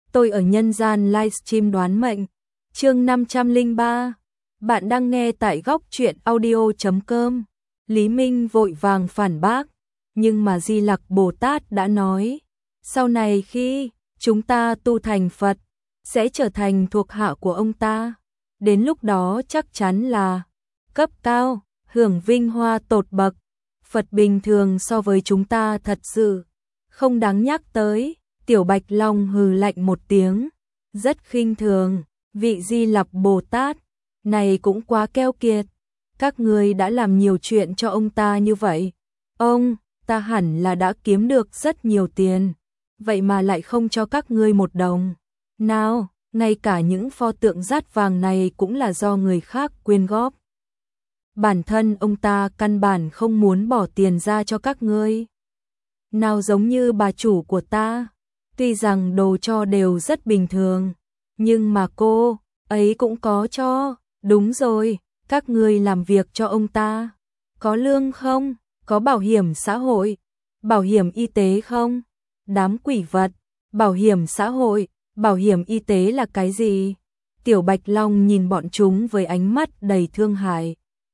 Tôi ở nhân gian livestream đoán mệnh. Chương 503. Bạn đang nghe tại góc truyện audio.com. Lý Minh vội vàng phản bác, nhưng mà Di Lặc Bồ Tát đã nói, sau này khi chúng ta tu thành Phật, sẽ trở thành thuộc hạ của ông ta. Đến lúc đó chắc chắn là cấp cao, hưởng vinh hoa tột bậc. Phật bình thường so với chúng ta thật sự không đáng nhắc tới. Tiểu Bạch Long hừ lạnh một tiếng, rất khinh thường, vị Di Lặc Bồ Tát này cũng quá keo kiệt. Các ngươi đã làm nhiều chuyện cho ông ta như vậy, ông ta hẳn là đã kiếm được rất nhiều tiền, vậy mà lại không cho các ngươi một đồng. Nào, ngay cả những pho tượng dát vàng này cũng là do người khác quyên góp. Bản thân ông ta căn bản không muốn bỏ tiền ra cho các ngươi. Nào giống như bà chủ của ta, tuy rằng đồ cho đều rất bình thường, nhưng mà cô ấy cũng có cho. Đúng rồi, các ngươi làm việc cho ông ta, có lương không? Có bảo hiểm xã hội, bảo hiểm y tế không? Đám quỷ vật, bảo hiểm xã hội, bảo hiểm y tế là cái gì? Tiểu Bạch Long nhìn bọn chúng với ánh mắt đầy thương hại.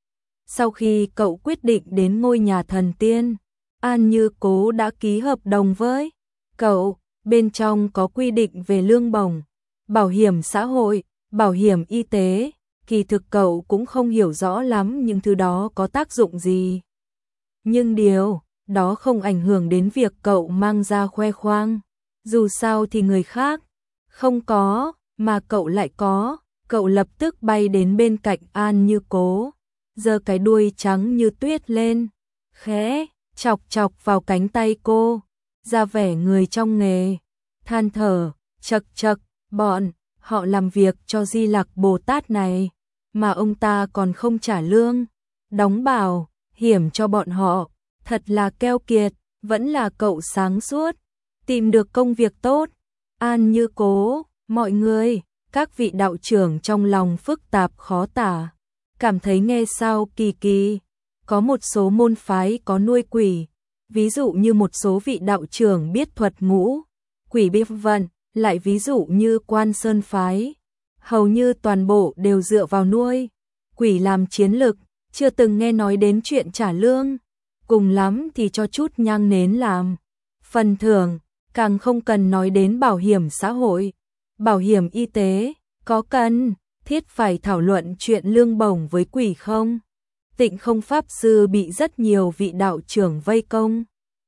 Sau khi cậu quyết định đến ngôi nhà thần tiên, An Như Cố đã ký hợp đồng với cậu, bên trong có quy định về lương bổng, bảo hiểm xã hội, bảo hiểm y tế. Kỳ thực cậu cũng không hiểu rõ lắm những thứ đó có tác dụng gì. Nhưng điều đó không ảnh hưởng đến việc cậu mang ra khoe khoang. Dù sao thì người khác không có, mà cậu lại có. Cậu lập tức bay đến bên cạnh An Như Cố, giơ cái đuôi trắng như tuyết lên, khẽ chọc chọc vào cánh tay cô, ra vẻ người trong nghề, than thở, chậc chậc, bọn họ làm việc cho Di Lặc Bồ Tát này mà ông ta còn không trả lương, đóng bảo hiểm cho bọn họ, thật là keo kiệt. Vẫn là cậu sáng suốt, tìm được công việc tốt. An Như Cố, mọi người, các vị đạo trưởng trong lòng phức tạp khó tả, cảm thấy nghe sao kỳ kỳ. Có một số môn phái có nuôi quỷ, ví dụ như một số vị đạo trưởng biết thuật ngũ quỷ bí vận, lại ví dụ như Quan Sơn phái, hầu như toàn bộ đều dựa vào nuôi quỷ làm chiến lực, chưa từng nghe nói đến chuyện trả lương, cùng lắm thì cho chút nhang nến làm phần thưởng, càng không cần nói đến bảo hiểm xã hội, bảo hiểm y tế. Có cần thiết phải thảo luận chuyện lương bổng với quỷ không? Tịnh Không Pháp Sư bị rất nhiều vị đạo trưởng vây công,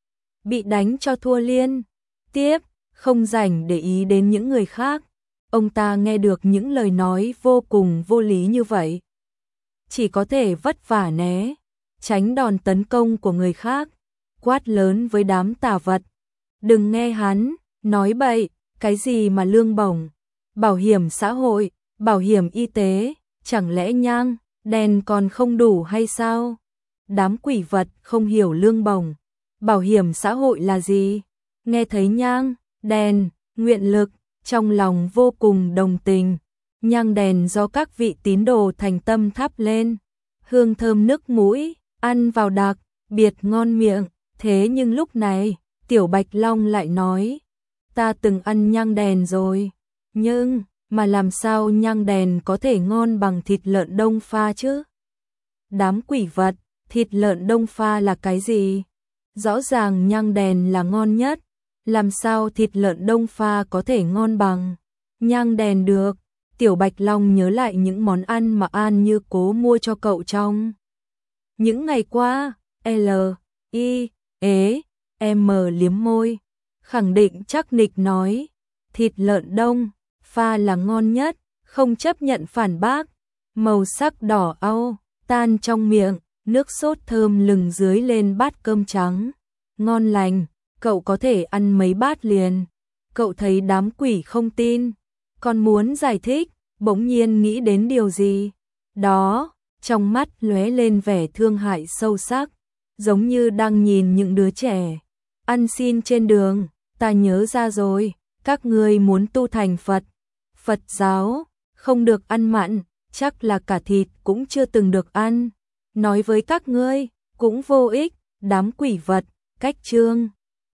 bị đánh cho thua liên tiếp, không rảnh để ý đến những người khác. Ông ta nghe được những lời nói vô cùng vô lý như vậy, chỉ có thể vất vả né tránh đòn tấn công của người khác, quát lớn với đám tà vật, đừng nghe hắn nói bậy, cái gì mà lương bổng, bảo hiểm xã hội, bảo hiểm y tế, chẳng lẽ nhang đèn còn không đủ hay sao? Đám quỷ vật không hiểu lương bổng, bảo hiểm xã hội là gì, nghe thấy nhang đèn, nguyện lực, trong lòng vô cùng đồng tình. Nhang đèn do các vị tín đồ thành tâm thắp lên, hương thơm nức mũi, ăn vào đặc biệt ngon miệng. Thế nhưng lúc này, Tiểu Bạch Long lại nói, ta từng ăn nhang đèn rồi, nhưng mà làm sao nhang đèn có thể ngon bằng thịt lợn đông pha chứ? Đám quỷ vật, thịt lợn đông pha là cái gì? Rõ ràng nhang đèn là ngon nhất, làm sao thịt lợn đông pha có thể ngon bằng nhang đèn được? Tiểu Bạch Long nhớ lại những món ăn mà An Như Cố mua cho cậu trong những ngày qua. M liếm môi, khẳng định chắc nịch nói, thịt lợn đông pha là ngon nhất, không chấp nhận phản bác. Màu sắc đỏ au tan trong miệng, nước sốt thơm lừng dưới lên bát cơm trắng, ngon lành, cậu có thể ăn mấy bát liền. Cậu thấy đám quỷ không tin, còn muốn giải thích, bỗng nhiên nghĩ đến điều gì đó, trong mắt lóe lên vẻ thương hại sâu sắc, giống như đang nhìn những đứa trẻ ăn xin trên đường. Ta nhớ ra rồi, các ngươi muốn tu thành Phật giáo, không được ăn mặn, chắc là cả thịt cũng chưa từng được ăn. Nói với các ngươi cũng vô ích, đám quỷ vật, cách chương.